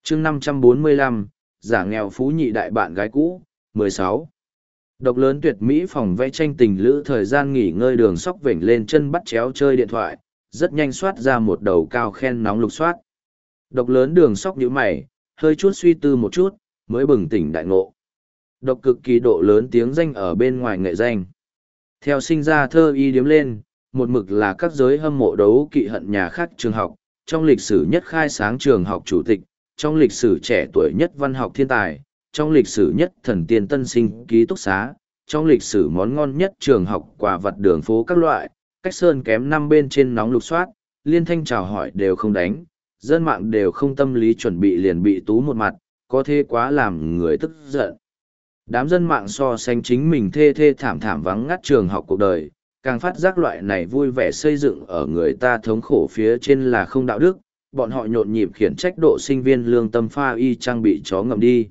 chương 545, giả nghèo phú nhị đại bạn gái cũ, 16. Độc lớn tuyệt mỹ phòng vẽ tranh tình lữ thời gian nghỉ ngơi Đường Sóc vểnh lên chân bắt chéo chơi điện thoại, rất nhanh soát ra một đầu cao khen nóng lục soát. Độc lớn Đường Sóc nhíu mày, hơi chút suy tư một chút, mới bừng tỉnh đại ngộ. Độc cực kỳ độ lớn tiếng danh ở bên ngoài nghệ danh. Theo sinh ra thơ y điếm lên, một mực là các giới hâm mộ đấu kỵ hận nhà khác trường học, trong lịch sử nhất khai sáng trường học chủ tịch, trong lịch sử trẻ tuổi nhất văn học thiên tài, trong lịch sử nhất thần tiên tân sinh ký túc xá, trong lịch sử món ngon nhất trường học quà vặt đường phố các loại, cách sơn kém năm bên trên nóng lục soát, liên thanh chào hỏi đều không đánh, dân mạng đều không tâm lý chuẩn bị liền bị tú một mặt, có thế quá làm người tức giận. Đám dân mạng so sánh chính mình thê thê thảm thảm vắng ngắt trường học cuộc đời, càng phát giác loại này vui vẻ xây dựng ở người ta thống khổ phía trên là không đạo đức, bọn họ nhộn nhịp khiển trách độ sinh viên lương tâm pha y trang bị chó ngầm đi.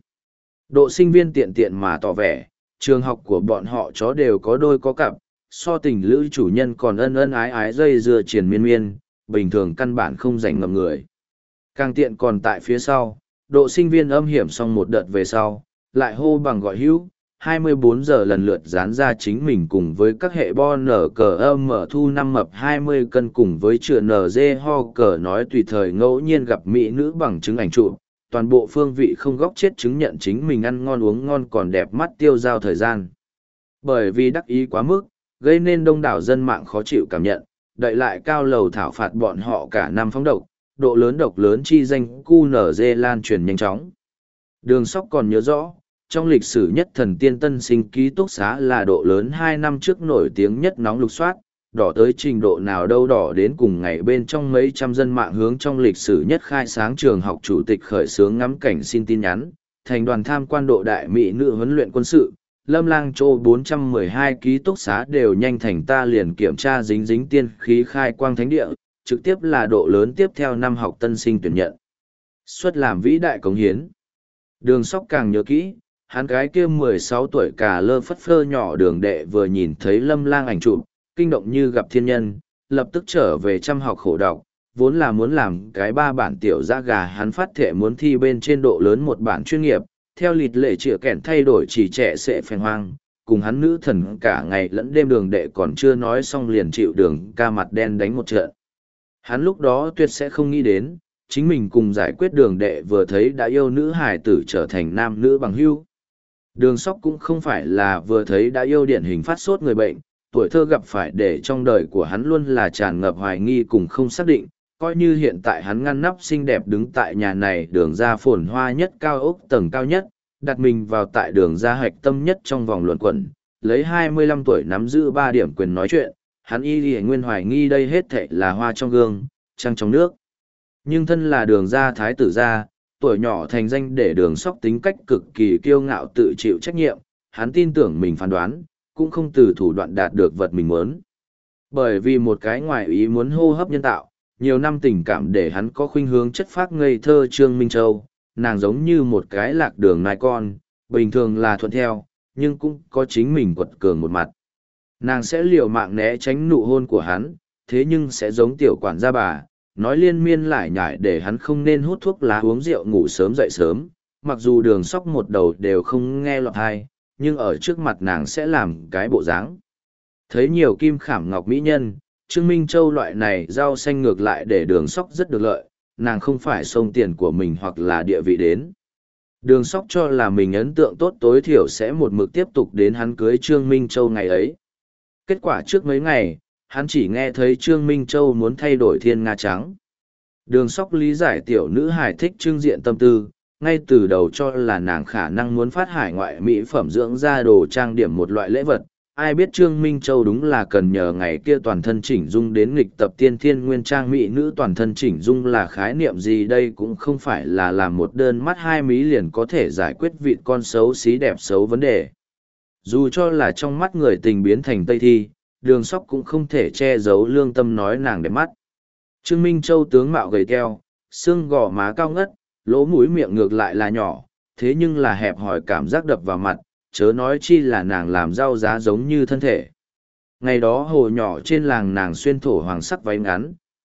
Độ sinh viên tiện tiện mà tỏ vẻ, trường học của bọn họ chó đều có đôi có cặp, so tình lữ chủ nhân còn ân ân ái ái dây dưa triền miên miên, bình thường căn bản không rảnh ngầm người. Càng tiện còn tại phía sau, độ sinh viên âm hiểm xong một đợt về sau, lại hô bằng gọi hữu, 24 giờ lần lượt dán ra chính mình cùng với các hệ bo nở cờ âm mở thu 5 mập 20 cân cùng với chữa nở dê ho cờ nói tùy thời ngẫu nhiên gặp mỹ nữ bằng chứng ảnh chụp, toàn bộ phương vị không góc chết chứng nhận chính mình ăn ngon uống ngon còn đẹp mắt tiêu giao thời gian. Bởi vì đắc ý quá mức, gây nên đông đảo dân mạng khó chịu cảm nhận, đợi lại cao lầu thảo phạt bọn họ cả năm phóng độc lớn chi danh QNZ lan truyền nhanh chóng. Đường Sóc còn nhớ rõ, trong lịch sử nhất thần tiên tân sinh ký túc xá là độ lớn 2 năm trước nổi tiếng nhất nóng lục soát, đỏ tới trình độ nào đâu đỏ đến cùng ngày bên trong mấy trăm dân mạng hướng trong lịch sử nhất khai sáng trường học chủ tịch khởi xướng ngắm cảnh xin tin nhắn, thành đoàn tham quan độ đại mỹ nữ huấn luyện quân sự, Lâm Lang Châu 412 ký túc xá đều nhanh thành ta liền kiểm tra dính dính tiên khí khai quang thánh địa, trực tiếp là độ lớn tiếp theo năm học tân sinh tuyển nhận. Xuất làm vĩ đại cống hiến. Đường Sóc càng nhớ kỹ, hắn gái kia 16 tuổi cả lơ phất phơ nhỏ đường đệ vừa nhìn thấy Lâm Lang ảnh chụp, kinh động như gặp thiên nhân, lập tức trở về chăm học khổ đọc, vốn là muốn làm cái 3 bản tiểu dã gà hắn phát thể muốn thi bên trên độ lớn một bản chuyên nghiệp, theo lịt lệ chữa kẻn thay đổi chỉ trẻ sẽ phèn hoang, cùng hắn nữ thần cả ngày lẫn đêm đường đệ còn chưa nói xong liền chịu đường ca mặt đen đánh một trận. Hắn lúc đó tuyệt sẽ không nghĩ đến, chính mình cùng giải quyết đường đệ vừa thấy đã yêu nữ hài tử trở thành nam nữ bằng hữu. Đường Sóc cũng không phải là vừa thấy đã yêu điển hình phát sốt người bệnh, tuổi thơ gặp phải để trong đời của hắn luôn là tràn ngập hoài nghi cùng không xác định, coi như hiện tại hắn ngăn nắp xinh đẹp đứng tại nhà này đường ra phồn hoa nhất cao ốc tầng cao nhất, đặt mình vào tại đường ra hạch tâm nhất trong vòng luận quẩn, lấy 25 tuổi nắm giữ 3 điểm quyền nói chuyện, hắn y nguyên hoài nghi đây hết thảy là hoa trong gương, trăng trong nước. Nhưng thân là đường ra thái tử gia, tuổi nhỏ thành danh để Đường Sóc tính cách cực kỳ kiêu ngạo tự chịu trách nhiệm, hắn tin tưởng mình phán đoán, cũng không từ thủ đoạn đạt được vật mình muốn. Bởi vì một cái ngoài ý muốn hô hấp nhân tạo, nhiều năm tình cảm để hắn có khuynh hướng chất phác ngây thơ Trương Minh Châu, nàng giống như một cái lạc đường nai con, bình thường là thuận theo, nhưng cũng có chính mình quật cường một mặt. Nàng sẽ liều mạng né tránh nụ hôn của hắn, thế nhưng sẽ giống tiểu quản gia bà, nói liên miên lải nhải để hắn không nên hút thuốc lá uống rượu ngủ sớm dậy sớm, mặc dù Đường Sóc một đầu đều không nghe lọt tai, nhưng ở trước mặt nàng sẽ làm cái bộ dáng. Thấy nhiều kim khảm ngọc mỹ nhân, Trương Minh Châu loại này rau xanh ngược lại để Đường Sóc rất được lợi, nàng không phải xông tiền của mình hoặc là địa vị đến. Đường Sóc cho là mình ấn tượng tốt tối thiểu sẽ một mực tiếp tục đến hắn cưới Trương Minh Châu ngày ấy. Kết quả trước mấy ngày, hắn chỉ nghe thấy Trương Minh Châu muốn thay đổi thiên nga trắng. Đường Sóc lý giải tiểu nữ hài thích trưng diện tâm tư, ngay từ đầu cho là nàng khả năng muốn phát hải ngoại mỹ phẩm dưỡng da đồ trang điểm một loại lễ vật. Ai biết Trương Minh Châu đúng là cần nhờ ngày kia toàn thân chỉnh dung đến nghịch tập tiên thiên nguyên trang mỹ nữ toàn thân chỉnh dung là khái niệm gì đây cũng không phải là làm một đơn mắt hai mí liền có thể giải quyết vị con xấu xí đẹp xấu vấn đề. Dù cho là trong mắt người tình biến thành Tây Thi, Đường Sóc cũng không thể che giấu lương tâm nói nàng đẹp mắt. Trương Minh Châu tướng mạo gầy teo, xương gò má cao ngất, lỗ mũi miệng ngược lại là nhỏ, thế nhưng là hẹp hòi cảm giác đập vào mặt, chớ nói chi là nàng làm rau giá giống như thân thể. Ngày đó hồ nhỏ trên làng nàng xuyên thổ hoàng sắc váy ngắn,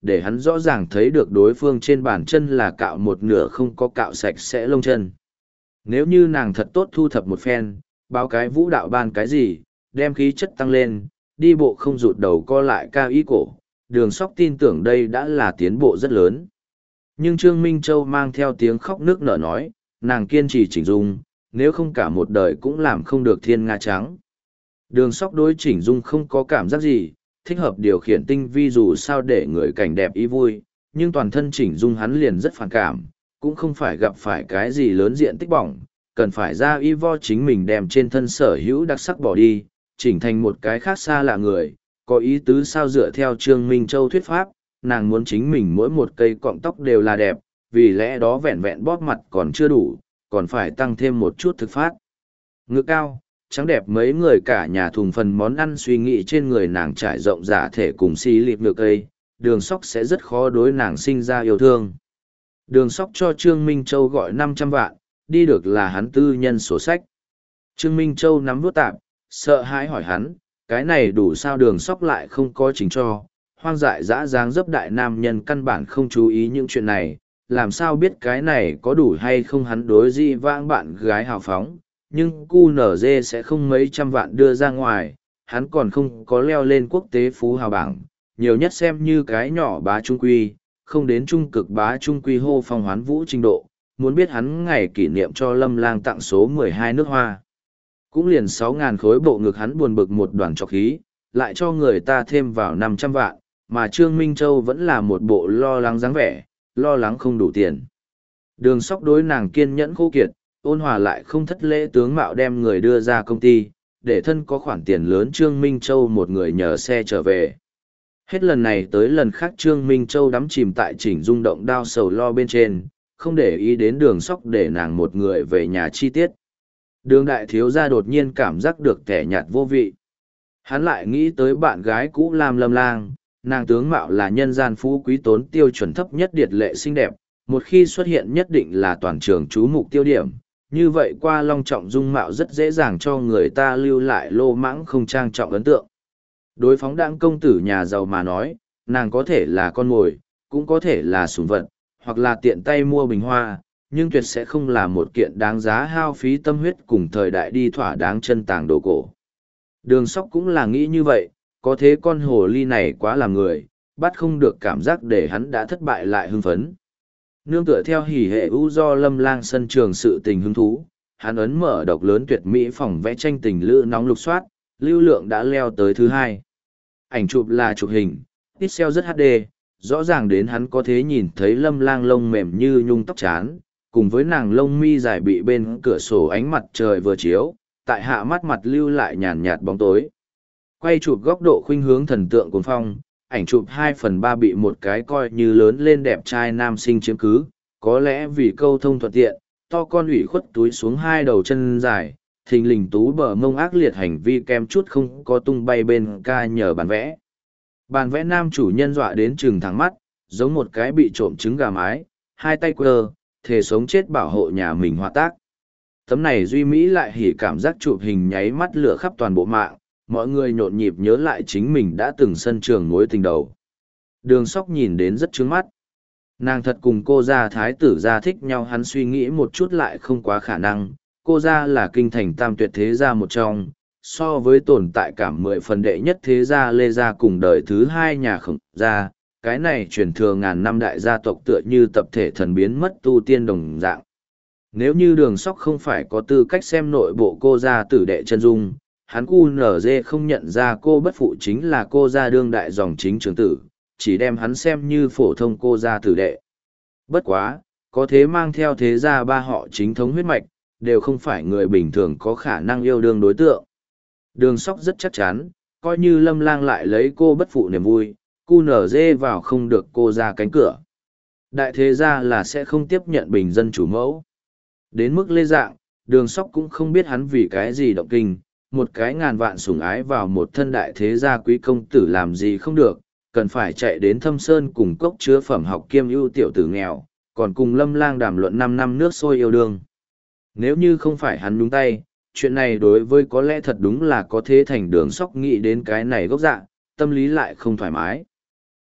để hắn rõ ràng thấy được đối phương trên bàn chân là cạo một nửa không có cạo sạch sẽ lông chân. Nếu như nàng thật tốt thu thập một phen, báo cái vũ đạo ban cái gì, đem khí chất tăng lên, đi bộ không rụt đầu co lại cao y cổ, Đường Sóc tin tưởng đây đã là tiến bộ rất lớn. Nhưng Trương Minh Châu mang theo tiếng khóc nước nở nói, nàng kiên trì chỉnh dung, nếu không cả một đời cũng làm không được thiên nga trắng. Đường Sóc đối chỉnh dung không có cảm giác gì, thích hợp điều khiển tinh vi dù sao để người cảnh đẹp ý vui, nhưng toàn thân chỉnh dung hắn liền rất phản cảm, cũng không phải gặp phải cái gì lớn diện tích bỏng, cần phải ra y vo chính mình đem trên thân sở hữu đặc sắc bỏ đi, chỉnh thành một cái khác xa lạ người, có ý tứ sao dựa theo Trương Minh Châu thuyết pháp, nàng muốn chính mình mỗi một cây cọng tóc đều là đẹp, vì lẽ đó vẹn vẹn bóp mặt còn chưa đủ, còn phải tăng thêm một chút thực phát. Ngực cao, trắng đẹp mấy người cả nhà thùng phần món ăn suy nghĩ trên người nàng trải rộng giả thể cùng xì lịp ngược cây, Đường Sóc sẽ rất khó đối nàng sinh ra yêu thương. Đường Sóc cho Trương Minh Châu gọi 500 vạn, đi được là hắn tư nhân sổ sách. Trương Minh Châu nắm vuốt tạm, sợ hãi hỏi hắn, cái này đủ sao? Đường Sóc lại không có chính cho, hoang dại dã dáng dấp đại nam nhân căn bản không chú ý những chuyện này, làm sao biết cái này có đủ hay không. Hắn đối di vãng bạn gái hào phóng, nhưng QNZ sẽ không mấy trăm vạn đưa ra ngoài, hắn còn không có leo lên quốc tế phú hào bảng, nhiều nhất xem như cái nhỏ bá trung quy, không đến trung cực bá trung quy hô phong hoán vũ trình độ. Muốn biết hắn ngày kỷ niệm cho Lâm Lang tặng số 12 nước hoa, cũng liền 6.000 khối bộ ngực, hắn buồn bực một đoàn trọc khí, lại cho người ta thêm vào 500 vạn, mà Trương Minh Châu vẫn là một bộ lo lắng dáng vẻ, lo lắng không đủ tiền. Đường Sóc đối nàng kiên nhẫn khô kiệt, ôn hòa lại không thất lễ tướng mạo đem người đưa ra công ty, để thân có khoản tiền lớn Trương Minh Châu một người nhờ xe trở về. Hết lần này tới lần khác Trương Minh Châu đắm chìm tại chỉnh dung động đao sầu lo bên trên, không để ý đến Đường Sóc để nàng một người về nhà chi tiết. Đường đại thiếu gia đột nhiên cảm giác được kẻ nhạt vô vị. Hắn lại nghĩ tới bạn gái cũ Lam Lâm Lang, nàng tướng mạo là nhân gian phú quý tốn tiêu chuẩn thấp nhất điệt lệ xinh đẹp, một khi xuất hiện nhất định là toàn trường chú mục tiêu điểm, như vậy qua long trọng dung mạo rất dễ dàng cho người ta lưu lại lô mãng không trang trọng ấn tượng. Đối phóng đãng công tử nhà giàu mà nói, nàng có thể là con mồi, cũng có thể là sủng vật, hoặc là tiện tay mua bình hoa, nhưng tuyệt sẽ không là một kiện đáng giá hao phí tâm huyết cùng thời đại đi thỏa đáng chân tàng đồ cổ. Đường Sóc cũng là nghĩ như vậy, có thế con hồ ly này quá là người, bắt không được cảm giác để hắn đã thất bại lại hưng phấn. Nương tựa theo hỉ hệ u do Lâm Lang sân trường sự tình hứng thú, hắn ấn mở độc lớn tuyệt mỹ phòng vẽ tranh tình lữ nóng lục soát, lưu lượng đã leo tới thứ 2. Ảnh chụp là chụp hình, pixel rất HD, rõ ràng đến hắn có thể nhìn thấy Lâm Lang lông mềm như nhung tóc chán, cùng với nàng lông mi dài bị bên cửa sổ ánh mặt trời vừa chiếu, tại hạ mắt mặt lưu lại nhàn nhạt bóng tối. Quay chụp góc độ khuynh hướng thần tượng cuồng phong, ảnh chụp 2/3 bị một cái coi như lớn lên đẹp trai nam sinh chiếm cứ, có lẽ vì câu thông thuận tiện, to con ủy khuất túi xuống 2 đầu chân dài, thình lình tú bờ mông ác liệt hành vi kem chút không có tung bay bên ca nhờ bàn vẽ. Bàn vẽ nam chủ nhân dọa đến trừng thẳng mắt, giống một cái bị trộm trứng gà mái, hai tay quơ, thề sống chết bảo hộ nhà mình họa tác. Tấm này duy mỹ lại hỉ cảm giác chụp hình nháy mắt lửa khắp toàn bộ mạng, mọi người nhộn nhịp nhớ lại chính mình đã từng sân trường mối tình đầu. Đường Sóc nhìn đến rất trướng mắt. Nàng thật cùng cô gia thái tử gia thích nhau, hắn suy nghĩ một chút lại không quá khả năng. Cô gia là kinh thành tam tuyệt thế gia một trong, so với tồn tại cảm 10 phần đệ nhất thế gia Lê gia cùng đời thứ 2 nhà Khổng gia, cái này truyền thừa ngàn năm đại gia tộc tựa như tập thể thần biến mất tu tiên đồng dạng. Nếu như Đường Sóc không phải có tư cách xem nội bộ cô gia tử đệ chân dung, hắn QNZ không nhận ra cô bất phụ chính là cô gia đương đại dòng chính trưởng tử, chỉ đem hắn xem như phổ thông cô gia tử đệ. Bất quá, có thế mang theo thế gia 3 họ chính thống huyết mạch, đều không phải người bình thường có khả năng yêu đương đối tượng. Đường Sóc rất chắc chắn, coi như Lâm Lang lại lấy cô bất phụ niềm vui, QNZ vào không được cô ra cánh cửa. Đại thế gia là sẽ không tiếp nhận bình dân chủ mẫu. Đến mức Lê Dạng, Đường Sóc cũng không biết hắn vì cái gì động kinh, một cái ngàn vạn sủng ái vào một thân đại thế gia quý công tử làm gì không được, cần phải chạy đến Thâm Sơn cùng cốc chứa phẩm học kiêm ưu tiểu tử nghèo, còn cùng Lâm Lang đàm luận 5 năm nước sôi yêu đương. Nếu như không phải hắn nhúng tay, chuyện này đối với có lẽ thật đúng là có thế thành Đường Sóc nghĩ đến cái này gốc dạng, tâm lý lại không thoải mái.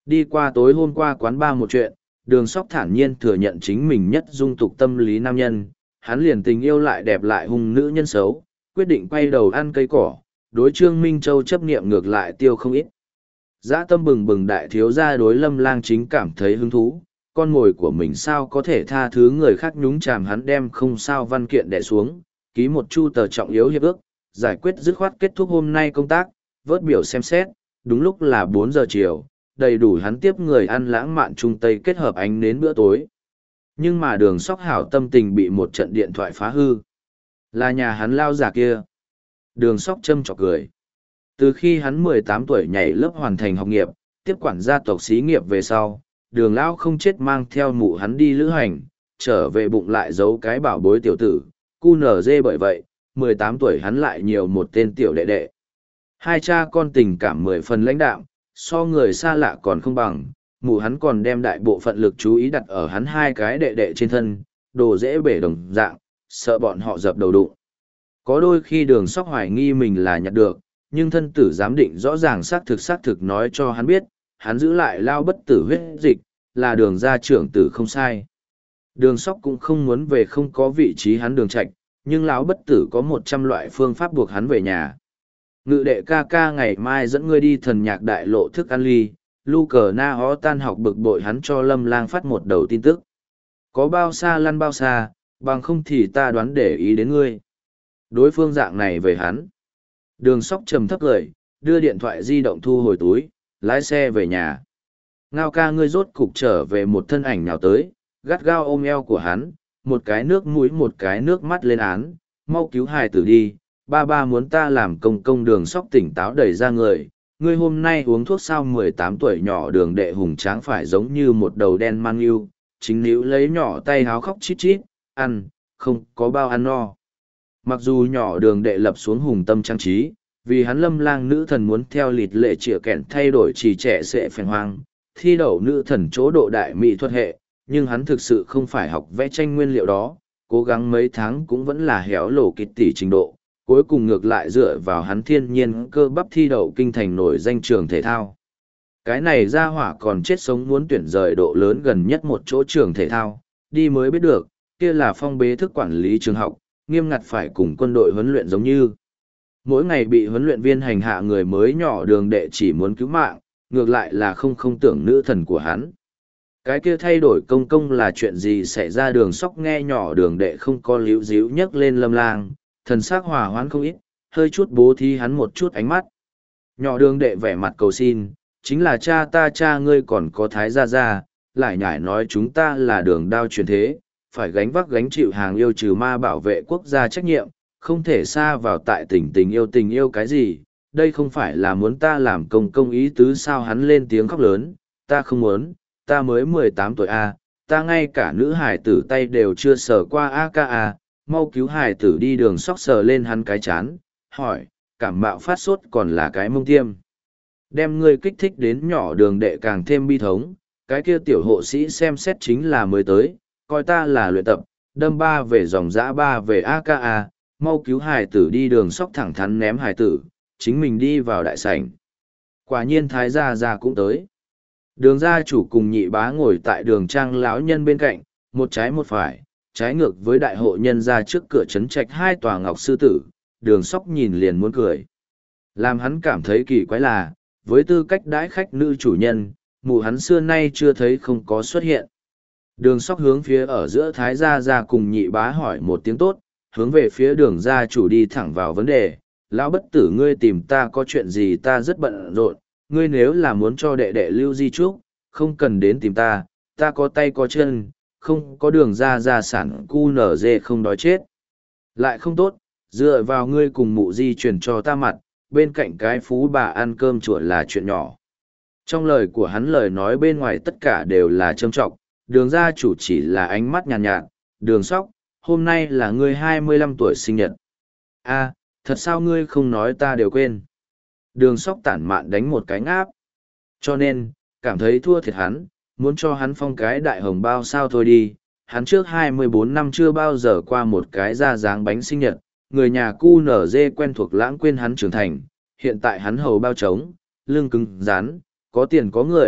Đi qua tối hôm qua quán bar một chuyện, Đường Sóc thản nhiên thừa nhận chính mình nhất dung tục tâm lý nam nhân, hắn liền tình yêu lại đẹp lại hung nữ nhân xấu, quyết định quay đầu ăn cây cỏ, đối Trương Minh Châu chấp niệm ngược lại tiêu không ít. Dã tâm bừng bừng đại thiếu gia đối Lâm Lang chính cảm thấy hứng thú, con mồi của mình sao có thể tha thứ người khác nhúng chàm, hắn đem không sao văn kiện đè xuống, ký một chu tờ trọng yếu hiệp ước, giải quyết dứt khoát kết thúc hôm nay công tác, vớt biểu xem xét, đúng lúc là 4 giờ chiều, đầy đủ hắn tiếp người ăn lãng mạn trung tây kết hợp ánh đến bữa tối. Nhưng mà Đường Sóc hảo tâm tình bị một trận điện thoại phá hư. Là nhà hắn lao giả kia. Đường Sóc châm chọc cười. Từ khi hắn 18 tuổi nhảy lớp hoàn thành học nghiệp, tiếp quản gia tộc xí nghiệp về sau, Đường lão không chết mang theo mụ hắn đi lữ hành, trở về bụng lại giấu cái bảo bối tiểu tử, cu nở dê. Bởi vậy, 18 tuổi hắn lại nhiều một tên tiểu đệ đệ. Hai cha con tình cảm 10 phần lãnh đạm, so người xa lạ còn không bằng, mụ hắn còn đem đại bộ phận lực chú ý đặt ở hắn hai cái đệ đệ trên thân, đồ dễ bể đồng dạng, sợ bọn họ dập đầu đụng. Có đôi khi Đường Sóc hoài nghi mình là nhặt được, nhưng thân tử giám định rõ ràng xác thực nói cho hắn biết, hắn giữ lại lao bất tử huyết dịch, là Đường gia trưởng tử không sai. Đường Sóc cũng không muốn về không có vị trí hắn Đường Trạch, nhưng lão bất tử có 100 loại phương pháp buộc hắn về nhà. Ngự đệ ca ca ngày mai dẫn ngươi đi thần nhạc đại lộ thức ăn ly, lu cờ na hó tan học bực bội hắn cho Lâm Lang phát một đầu tin tức. Có bao xa lăn bao xa, bằng không thì ta đoán để ý đến ngươi. Đối phương dạng này về hắn. Đường Sóc trầm thấp cười, đưa điện thoại di động thu hồi túi, lái xe về nhà. Ngao ca ngươi rốt cục trở về, một thân ảnh nào tới, gắt gao ôm eo của hắn, một cái nước mũi một cái nước mắt lên án, mau cứu hài tử đi, ba ba muốn ta làm công công. Đường Sóc tỉnh táo đẩy ra người, ngươi hôm nay uống thuốc sao? 18 tuổi nhỏ Đường đệ hùng tráng phải giống như một đầu đen mang yêu, chính níu lấy nhỏ tay háo khóc chít chít, ăn, không có bao ăn no. Mặc dù nhỏ Đường đệ lập xuống hùng tâm trang trí, vì hắn Lâm Lang nữ thần muốn theo lịt lệ chĩa kẹn thay đổi chỉ trẻ sẽ phèn hoang, thi đậu nữ thần chỗ độ đại mỹ thuật hệ, nhưng hắn thực sự không phải học vẽ tranh nguyên liệu đó, cố gắng mấy tháng cũng vẫn là héo lổ kịch tỷ trình độ, cuối cùng ngược lại dựa vào hắn thiên nhiên cơ bắp thi đậu kinh thành nổi danh trường thể thao. Cái này ra hỏa còn chết sống muốn tuyển rời độ lớn gần nhất một chỗ trường thể thao, đi mới biết được, kia là phong bế thức quản lý trường học, nghiêm ngặt phải cùng quân đội huấn luyện giống như. Mỗi ngày bị huấn luyện viên hành hạ người mới nhỏ Đường đệ chỉ muốn cứu mạng, ngược lại là không tưởng nữ thần của hắn. Cái kia thay đổi công công là chuyện gì xảy ra? Đường Sóc nghe nhỏ Đường đệ không có líu díu nhấc lên Lâm Lang, thần sắc hòa hoãn không ít, hơi chút bố thí hắn một chút ánh mắt. Nhỏ Đường đệ vẻ mặt cầu xin, chính là cha ta, cha ngươi còn có Thái gia gia, lại nhải nói chúng ta là Đường đao truyền thế, phải gánh vác gánh chịu hàng yêu trừ ma bảo vệ quốc gia trách nhiệm, không thể xa vào tại tình yêu cái gì, đây không phải là muốn ta làm công công ý tứ sao? Hắn lên tiếng khóc lớn, ta không muốn, ta mới 18 tuổi a, ta ngay cả nữ hải tử tay đều chưa sờ qua a ca a, mau cứu hải tử đi. Đường Sóc sờ lên hắn cái chán, hỏi, cảm mạo phát sốt còn là cái mông tiêm? Đem ngươi kích thích đến nhỏ Đường đệ càng thêm bi thống, cái kia tiểu hộ sĩ xem xét chính là mới tới, coi ta là luyện tập, đâm ba về dòng dã ba về a ca a, mau cứu hải tử đi. Đường Sóc thẳng thắn ném hải tử, chính mình đi vào đại sảnh. Quả nhiên Thái gia gia cũng tới. Đường gia chủ cùng nhị bá ngồi tại Đường trang lão nhân bên cạnh, một trái một phải, trái ngược với đại hộ nhân ra trước cửa trấn trạch hai tòa ngọc sư tử. Đường Sóc nhìn liền muốn cười. Làm hắn cảm thấy kỳ quái là, với tư cách đãi khách nữ chủ nhân, mụ hắn xưa nay chưa thấy không có xuất hiện. Đường Sóc hướng phía ở giữa Thái gia gia cùng nhị bá hỏi một tiếng tốt, hướng về phía Đường gia chủ đi thẳng vào vấn đề. Lão bất tử, ngươi tìm ta có chuyện gì? Ta rất bận rộn, ngươi nếu là muốn cho đệ đệ lưu di trúc, không cần đến tìm ta, ta có tay có chân, không có Đường ra gia sản cu nở dê không đói chết. Lại không tốt, dựa vào ngươi cùng mụ di truyền cho ta mặt, bên cạnh cái phú bà ăn cơm chuột là chuyện nhỏ. Trong lời của hắn lời nói bên ngoài tất cả đều là châm trọng, Đường gia chủ chỉ là ánh mắt nhàn nhạt. Đường Sóc, hôm nay là ngươi 25 tuổi sinh nhật. A, thật sao ngươi không nói ta đều quên. Đường Sóc tản mạn đánh một cái ngáp. Cho nên, cảm thấy thua thiệt hắn, muốn cho hắn phong cái đại hồng bao sao thôi đi. Hắn trước 24 năm chưa bao giờ qua một cái ra dáng bánh sinh nhật, người nhà cu nở dê quen thuộc lãng quên hắn trưởng thành. Hiện tại hắn hầu bao trống, lưng cứng rắn, có tiền có người,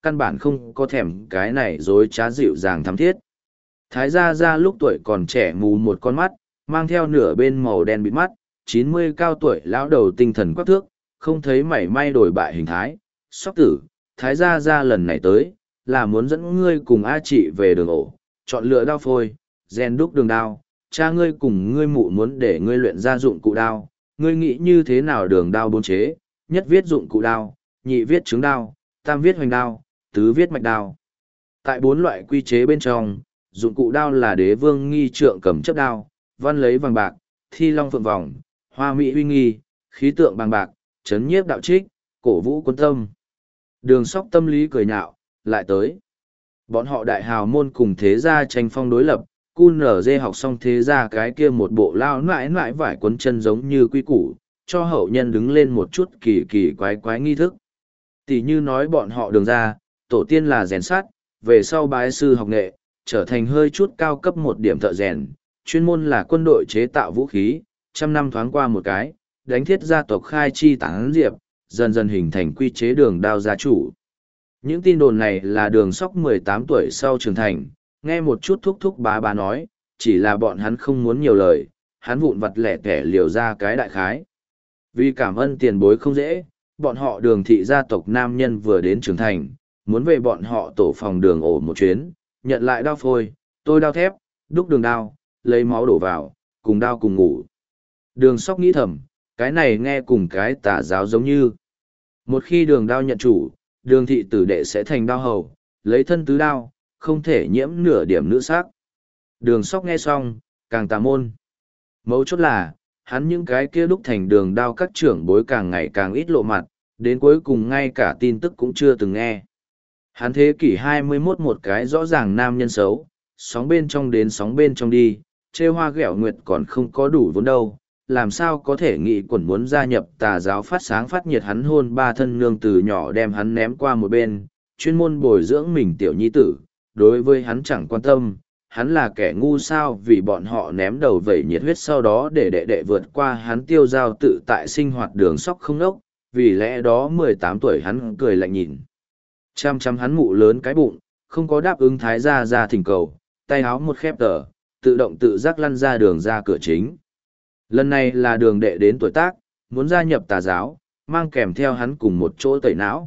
căn bản không có thèm cái này dối trá dịu dàng thắm thiết. Thái gia gia lúc tuổi còn trẻ mù một con mắt, mang theo nửa bên màu đen bịt mắt, 90 cao tuổi lão đầu tinh thần quắc thước, không thấy mảy may đổi bại hình thái. Sóc tử, Thái gia gia lần này tới, là muốn dẫn ngươi cùng A chị về đường ổ, chọn lựa đao phôi, rèn đúc đường đao, cha ngươi cùng ngươi mụ muốn để ngươi luyện ra dụng cụ đao, ngươi nghĩ như thế nào đường đao bốn chế, nhất viết dụng cụ đao, nhị viết trứng đao, tam viết hoành đao, tứ viết mạch đao. Tại 4 loại quy chế bên trong, dụng cụ đao là đế vương nghi trượng cầm chấp đao, văn lấy vàng bạc, thi long phượng vòng, hoa mỹ uy nghi, khí tượng bằng bạc, chấn nhiếp đạo trích, cổ vũ quân tâm. Đường Sóc tâm lý cười nhạo, lại tới. Bọn họ đại hào môn cùng thế gia tranh phong đối lập, QNZ học xong thế gia cái kia một bộ lao nãi nãi vải quấn chân giống như quy củ, cho hậu nhân đứng lên một chút kỳ kỳ quái quái nghi thức. Tỷ như nói bọn họ đường ra, tổ tiên là rèn sắt, về sau bái sư học nghệ, trở thành hơi chút cao cấp một điểm thợ rèn, chuyên môn là quân đội chế tạo vũ khí, trăm năm thoáng qua một cái, đánh thiết gia tộc khai chi tán diệp, dần dần hình thành quy chế đường đao gia chủ. Những tin đồn này là Đường Sóc 18 tuổi sau trưởng thành, nghe một chút thúc thúc bá bá nói, chỉ là bọn hắn không muốn nhiều lời, hắn vụn vặt lẻ tẻ liều ra cái đại khái. Vì cảm ơn tiền bối không dễ, bọn họ Đường thị gia tộc nam nhân vừa đến trưởng thành, muốn về bọn họ tổ phòng đường ổ một chuyến, nhận lại đao phôi, tôi đao thép, đúc đường đao, lấy máu đổ vào, cùng đao cùng ngủ. Đường Sóc nghĩ thầm, cái này nghe cùng cái tà giáo giống như. Một khi đường đao nhận chủ, Đường thị tử đệ sẽ thành đao hầu, lấy thân tứ đao, không thể nhiễm nửa điểm nữ sắc. Đường Sóc nghe xong, càng tà môn. Mấu chốt là, hắn những cái kia đúc thành đường đao các trưởng bối càng ngày càng ít lộ mặt, đến cuối cùng ngay cả tin tức cũng chưa từng nghe. Hắn thế kỷ 21 một cái rõ ràng nam nhân xấu, sóng bên trong đến sóng bên trong đi, chê hoa ghẹo nguyệt còn không có đủ vốn đâu, làm sao có thể nghĩ quẩn muốn gia nhập tà giáo phát sáng phát nhiệt. Hắn hôn 3 thân nương từ nhỏ đem hắn ném qua một bên, chuyên môn bồi dưỡng mình tiểu nhi tử, đối với hắn chẳng quan tâm, hắn là kẻ ngu sao vì bọn họ ném đầu vẩy nhiệt huyết sau đó để đệ đệ vượt qua hắn tiêu dao tự tại sinh hoạt. Đường Sóc không ốc, vì lẽ đó 18 tuổi hắn cười lạnh nhìn. Chăm chăm hắn mụ lớn cái bụng, không có đáp ứng Thái gia ra thỉnh cầu, tay áo một khép tờ, tự động tự giác lăn ra đường ra cửa chính. Lần này là Đường đệ đến tuổi tác, muốn gia nhập tà giáo, mang kèm theo hắn cùng một chỗ tẩy não.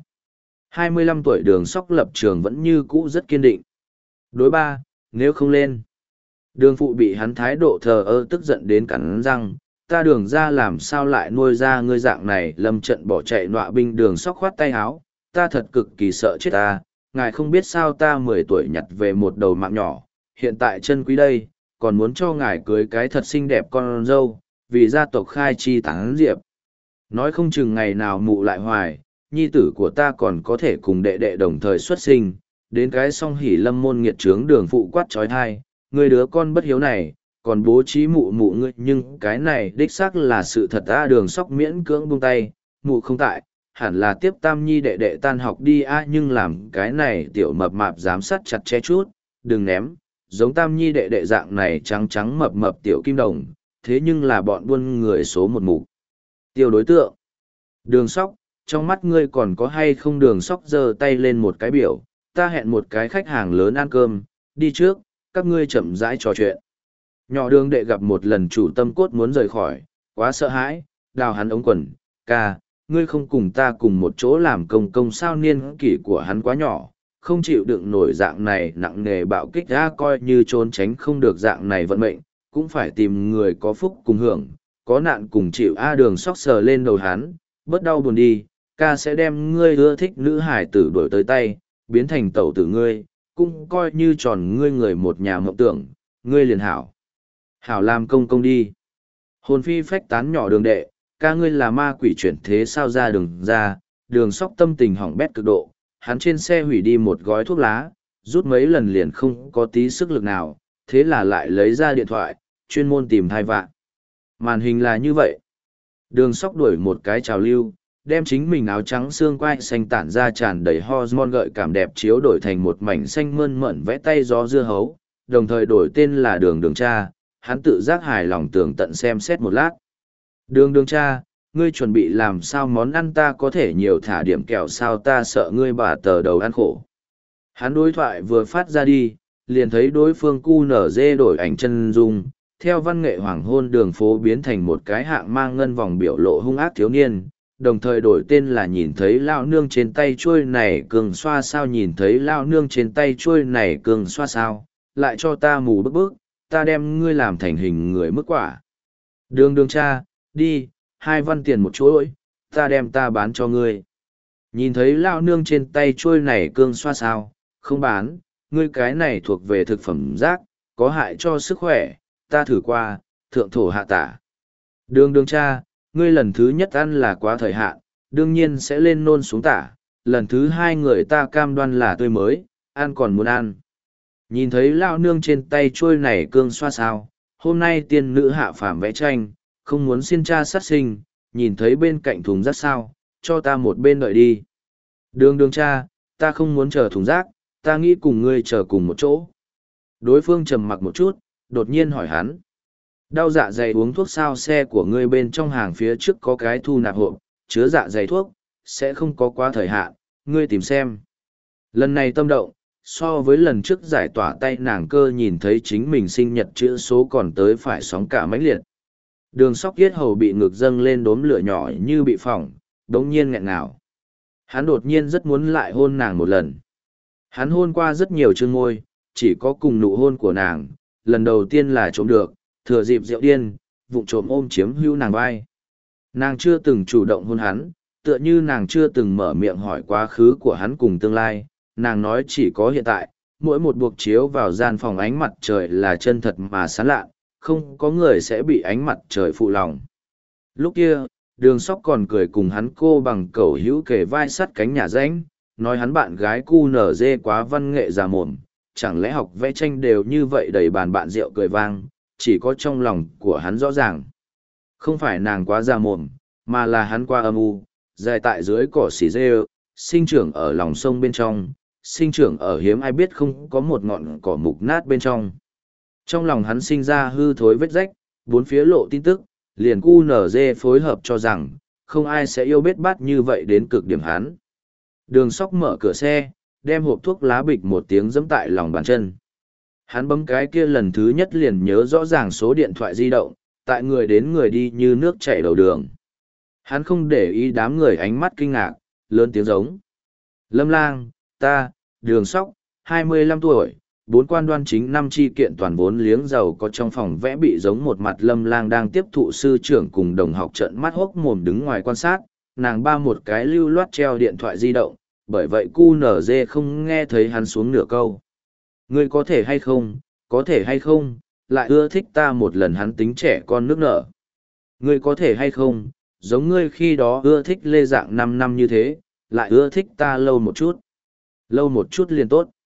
25 tuổi Đường Sóc lập trường vẫn như cũ rất kiên định. Đối ba, nếu không lên. Đường phụ bị hắn thái độ thờ ơ tức giận đến cắn răng, ta Đường ra làm sao lại nuôi ra ngươi dạng này. Lâm trận bỏ chạy nọa binh. Đường Sóc khoát tay áo, ta thật cực kỳ sợ chết ta, ngài không biết sao ta 10 tuổi nhặt về một đầu mạng nhỏ, hiện tại chân quý đây, còn muốn cho ngài cưới cái thật xinh đẹp con dâu, vì gia tộc khai chi tán diệp. Nói không chừng ngày nào mụ lại hoài, nhi tử của ta còn có thể cùng đệ đệ đồng thời xuất sinh, đến cái song hỉ lâm môn nghiệt trướng. Đường phụ quát trói thai, ngươi đứa con bất hiếu này, còn bố trí mụ ngươi, nhưng cái này đích xác là sự thật. Đường Sóc miễn cưỡng buông tay, mụ không tại, hẳn là tiếp tam nhi đệ đệ tan học đi nhưng làm cái này tiểu mập mạp giám sát chặt chẽ chút, đừng ném, giống tam nhi đệ đệ dạng này trắng trắng mập mập tiểu kim đồng, thế nhưng là bọn buôn người số một mục tiêu đối tượng. Đường Sóc, trong mắt ngươi còn có hay không? Đường Sóc giơ tay lên một cái biểu, ta hẹn một cái khách hàng lớn ăn cơm, đi trước, các ngươi chậm rãi trò chuyện. Nhỏ Đường đệ gặp một lần chủ tâm cốt muốn rời khỏi, quá sợ hãi, đào hắn ống quần, ca, ngươi không cùng ta cùng một chỗ làm công công sao? Niên kỷ của hắn quá nhỏ, không chịu đựng nổi dạng này nặng nề bạo kích. Coi như trốn tránh không được dạng này vận mệnh, cũng phải tìm người có phúc cùng hưởng, có nạn cùng chịu. Đường Sóc sờ lên đầu hắn, bớt đau buồn đi, ca sẽ đem ngươi ưa thích nữ hải tử đuổi tới tay, biến thành tẩu tử ngươi, cũng coi như tròn ngươi người một nhà mộng tưởng, ngươi liền hảo. Hảo làm công công đi. Hồn phi phách tán nhỏ Đường đệ, ca ngươi là ma quỷ chuyển thế sao? Ra Đường ra. Đường Sóc tâm tình hỏng bét cực độ, hắn trên xe hủy đi một gói thuốc lá, rút mấy lần liền không có tí sức lực nào, thế là lại lấy ra điện thoại, chuyên môn tìm thai vạ. Màn hình là như vậy. Đường Sóc đuổi một cái trào lưu, đem chính mình áo trắng xương quai xanh tản ra tràn đầy hormone gợi cảm đẹp chiếu đổi thành một mảnh xanh mơn mởn vẽ tay gió dưa hấu, đồng thời đổi tên là Đường cha. Hắn tự giác hài lòng tường tận xem xét một lát. Đường cha, ngươi chuẩn bị làm sao món ăn? Ta có thể nhiều thả điểm kẹo sao? Ta sợ ngươi bà tờ đầu ăn khổ. Hắn đối thoại vừa phát ra đi, liền thấy đối phương QNZ đổi ảnh chân dung, theo văn nghệ hoàng hôn đường phố biến thành một cái hạng mang ngân vòng biểu lộ hung ác thiếu niên, đồng thời đổi tên là nhìn thấy lao nương trên tay chuôi này cường xoa sao, nhìn thấy lao nương trên tay chuôi này cường xoa sao, lại cho ta mù bức bức, ta đem ngươi làm thành hình người mức quả. Đường đường cha, đi, 2 văn tiền một chuỗi, ta đem ta bán cho ngươi. Nhìn thấy lao nương trên tay chuôi này cương xoa sao, không bán, ngươi cái này thuộc về thực phẩm rác, có hại cho sức khỏe, ta thử qua, thượng thổ hạ tả. Đường đường cha, ngươi lần thứ nhất ăn là quá thời hạn, đương nhiên sẽ lên nôn xuống tả, lần thứ 2 người ta cam đoan là tươi mới, ăn còn muốn ăn. Nhìn thấy lao nương trên tay trôi này cương xoa sao, hôm nay tiên nữ hạ phàm vẽ tranh, không muốn xin cha sát sinh, nhìn thấy bên cạnh thùng rác sao, cho ta một bên đợi đi. Đường đường cha, ta không muốn chờ thùng rác, ta nghĩ cùng ngươi chờ cùng một chỗ. Đối phương trầm mặc một chút, đột nhiên hỏi hắn. Đau dạ dày uống thuốc sao, xe của ngươi bên trong hàng phía trước có cái thu nạp hộp, chứa dạ dày thuốc, sẽ không có quá thời hạn, ngươi tìm xem. Lần này tâm động, so với lần trước giải tỏa tay nàng cơ nhìn thấy chính mình sinh nhật chữ số còn tới phải sóng cả mãnh liệt. Đường sóc yết hầu bị ngực dâng lên đốm lửa nhỏ như bị phỏng, đống nhiên nghẹn ngào. Hắn đột nhiên rất muốn lại hôn nàng một lần. Hắn hôn qua rất nhiều chương môi, chỉ có cùng nụ hôn của nàng, lần đầu tiên là trộm được, thừa dịp rượu điên, vụng trộm ôm chiếm hữu nàng vai. Nàng chưa từng chủ động hôn hắn, tựa như nàng chưa từng mở miệng hỏi quá khứ của hắn cùng tương lai, nàng nói chỉ có hiện tại, mỗi một buộc chiếu vào gian phòng ánh mặt trời là chân thật mà sán lạ, không có người sẽ bị ánh mặt trời phụ lòng. Lúc kia, đường sóc còn cười cùng hắn cô bằng cẩu hữu kề vai sắt cánh nhà ránh, nói hắn bạn gái cu nở dê quá văn nghệ già mồm, chẳng lẽ học vẽ tranh đều như vậy đầy bàn bạn rượu cười vang, chỉ có trong lòng của hắn rõ ràng. Không phải nàng quá già mồm, mà là hắn qua âm u, dài tại dưới cỏ xì dê, sinh trưởng ở lòng sông bên trong, sinh trưởng ở hiếm ai biết không có một ngọn cỏ mục nát bên trong. Trong lòng hắn sinh ra hư thối vết rách, bốn phía lộ tin tức, liền QNZ phối hợp cho rằng, không ai sẽ yêu bết bát như vậy đến cực điểm hắn. Đường sóc mở cửa xe, đem hộp thuốc lá bịch một tiếng giẫm tại lòng bàn chân. Hắn bấm cái kia lần thứ nhất liền nhớ rõ ràng số điện thoại di động, tại người đến người đi như nước chảy đầu đường. Hắn không để ý đám người ánh mắt kinh ngạc, lớn tiếng giống. Lâm Lang, ta, Đường Sóc, 25 tuổi, 4 quan đoan chính 5 chi kiện toàn vốn liếng giàu có trong phòng vẽ bị giống một mặt Lâm Lang đang tiếp thụ sư trưởng cùng đồng học trợn mắt hốc mồm đứng ngoài quan sát, nàng ba một cái lưu loát treo điện thoại di động, bởi vậy QNZ không nghe thấy hắn xuống nửa câu. Ngươi có thể hay không, lại ưa thích ta một lần, hắn tính trẻ con nước nở. Ngươi có thể hay không, giống ngươi khi đó ưa thích Lê Dạng 5 năm như thế, lại ưa thích ta lâu một chút. Lâu một chút liền tốt.